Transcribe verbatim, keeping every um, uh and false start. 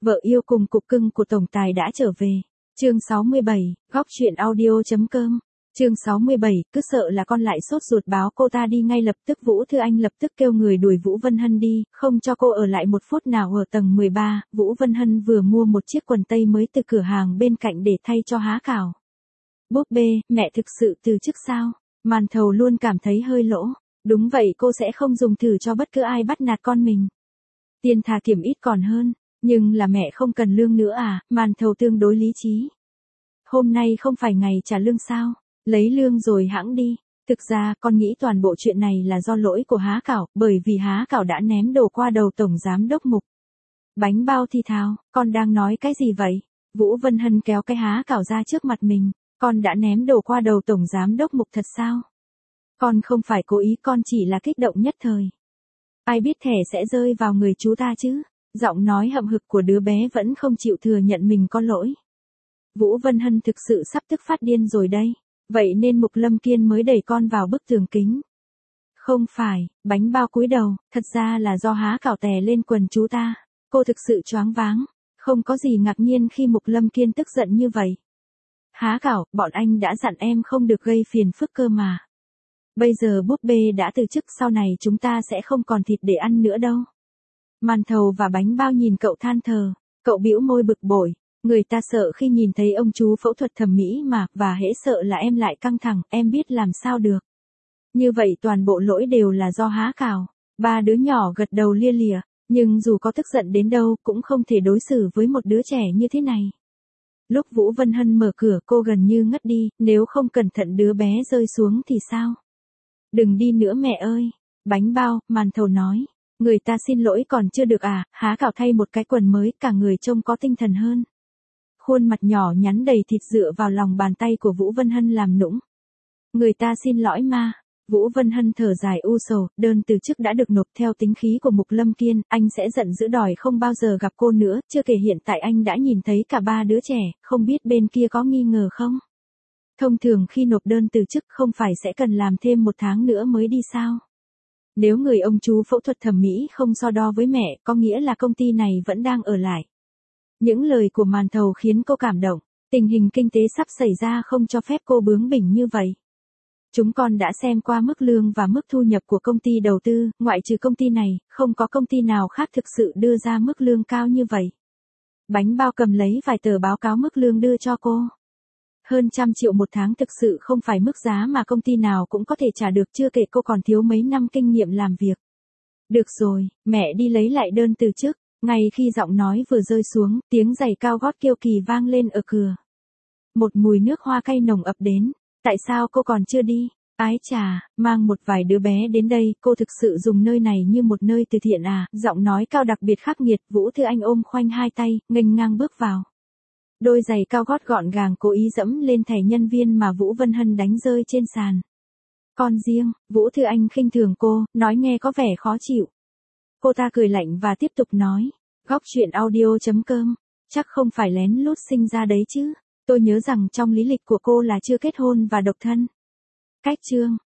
Vợ yêu cùng cục cưng của tổng tài đã trở về. Chương sáu mươi bảy, góc truyện audio.com. Chương sáu mươi bảy, cứ sợ là con lại sốt ruột báo cô ta đi ngay lập tức. Vũ Thư Anh lập tức kêu người đuổi Vũ Vân Hân đi, không cho cô ở lại một phút nào ở tầng mười ba. Vũ Vân Hân vừa mua một chiếc quần tây mới từ cửa hàng bên cạnh để thay cho Há Cảo. Búp bê, mẹ thực sự từ chức sao? Màn Thầu luôn cảm thấy hơi lỗ. Đúng vậy, cô sẽ không dùng thử cho bất cứ ai bắt nạt con mình. Tiền thà kiểm ít còn hơn. Nhưng là mẹ không cần lương nữa à? Màn Thầu tương đối lý trí. Hôm nay không phải ngày trả lương sao? Lấy lương rồi hãng đi. Thực ra con nghĩ toàn bộ chuyện này là do lỗi của Há Cảo, bởi vì Há Cảo đã ném đồ qua đầu tổng giám đốc Mục. Bánh bao thì thào, con đang nói cái gì vậy? Vũ Vân Hân kéo cái Há Cảo ra trước mặt mình. Con đã ném đồ qua đầu tổng giám đốc Mục thật sao? Con không phải cố ý, con chỉ là kích động nhất thời. Ai biết thẻ sẽ rơi vào người chú ta chứ? Giọng nói hậm hực của đứa bé vẫn không chịu thừa nhận mình có lỗi. Vũ Vân Hân thực sự sắp tức phát điên rồi đây. Vậy nên Mục Lâm Kiên mới đẩy con vào bức tường kính. Không phải, bánh bao cúi đầu, thật ra là do Há Cảo tè lên quần chú ta. Cô thực sự choáng váng. Không có gì ngạc nhiên khi Mục Lâm Kiên tức giận như vậy. Há Cảo, bọn anh đã dặn em không được gây phiền phức cơ mà. Bây giờ búp bê đã từ chức, sau này chúng ta sẽ không còn thịt để ăn nữa đâu. Màn Thầu và bánh bao nhìn cậu than thờ, cậu bĩu môi bực bội. Người ta sợ khi nhìn thấy ông chú phẫu thuật thẩm mỹ mà, và hễ sợ là em lại căng thẳng, em biết làm sao được. Như vậy toàn bộ lỗi đều là do Há Cảo. Ba đứa nhỏ gật đầu lia lịa, nhưng dù có tức giận đến đâu cũng không thể đối xử với một đứa trẻ như thế này. Lúc Vũ Vân Hân mở cửa cô gần như ngất đi, nếu không cẩn thận đứa bé rơi xuống thì sao? Đừng đi nữa mẹ ơi. Bánh bao, Màn Thầu nói. Người ta xin lỗi còn chưa được à? Há Cảo thay một cái quần mới, cả người trông có tinh thần hơn. Khuôn mặt nhỏ nhắn đầy thịt dựa vào lòng bàn tay của Vũ Vân Hân làm nũng. Người ta xin lỗi mà. Vũ Vân Hân thở dài u sầu, đơn từ chức đã được nộp theo tính khí của Mục Lâm Kiên, anh sẽ giận dữ đòi không bao giờ gặp cô nữa, chưa kể hiện tại anh đã nhìn thấy cả ba đứa trẻ, không biết bên kia có nghi ngờ không? Thông thường khi nộp đơn từ chức không phải sẽ cần làm thêm một tháng nữa mới đi sao? Nếu người ông chú phẫu thuật thẩm mỹ không so đo với mẹ, có nghĩa là công ty này vẫn đang ở lại. Những lời của Màn Thầu khiến cô cảm động, tình hình kinh tế sắp xảy ra không cho phép cô bướng bỉnh như vậy. Chúng con đã xem qua mức lương và mức thu nhập của công ty đầu tư, ngoại trừ công ty này, không có công ty nào khác thực sự đưa ra mức lương cao như vậy. Bánh bao cầm lấy vài tờ báo cáo mức lương đưa cho cô. Hơn trăm triệu một tháng thực sự không phải mức giá mà công ty nào cũng có thể trả được, chưa kể cô còn thiếu mấy năm kinh nghiệm làm việc. Được rồi, mẹ đi lấy lại đơn từ chức. Ngay khi giọng nói vừa rơi xuống, tiếng giày cao gót kiêu kỳ vang lên ở cửa. Một mùi nước hoa cay nồng ập đến. Tại sao cô còn chưa đi? Ái chà, mang một vài đứa bé đến đây, cô thực sự dùng nơi này như một nơi từ thiện à? Giọng nói cao đặc biệt khắc nghiệt, Vũ Thư Anh ôm khoanh hai tay, nghênh ngang bước vào. Đôi giày cao gót gọn gàng cố ý dẫm lên thẻ nhân viên mà Vũ Vân Hân đánh rơi trên sàn. Con riêng, Vũ Thư Anh khinh thường cô, nói nghe có vẻ khó chịu. Cô ta cười lạnh và tiếp tục nói. Góc truyện audio.com. Chắc không phải lén lút sinh ra đấy chứ. Tôi nhớ rằng trong lý lịch của cô là chưa kết hôn và độc thân. Cách chương.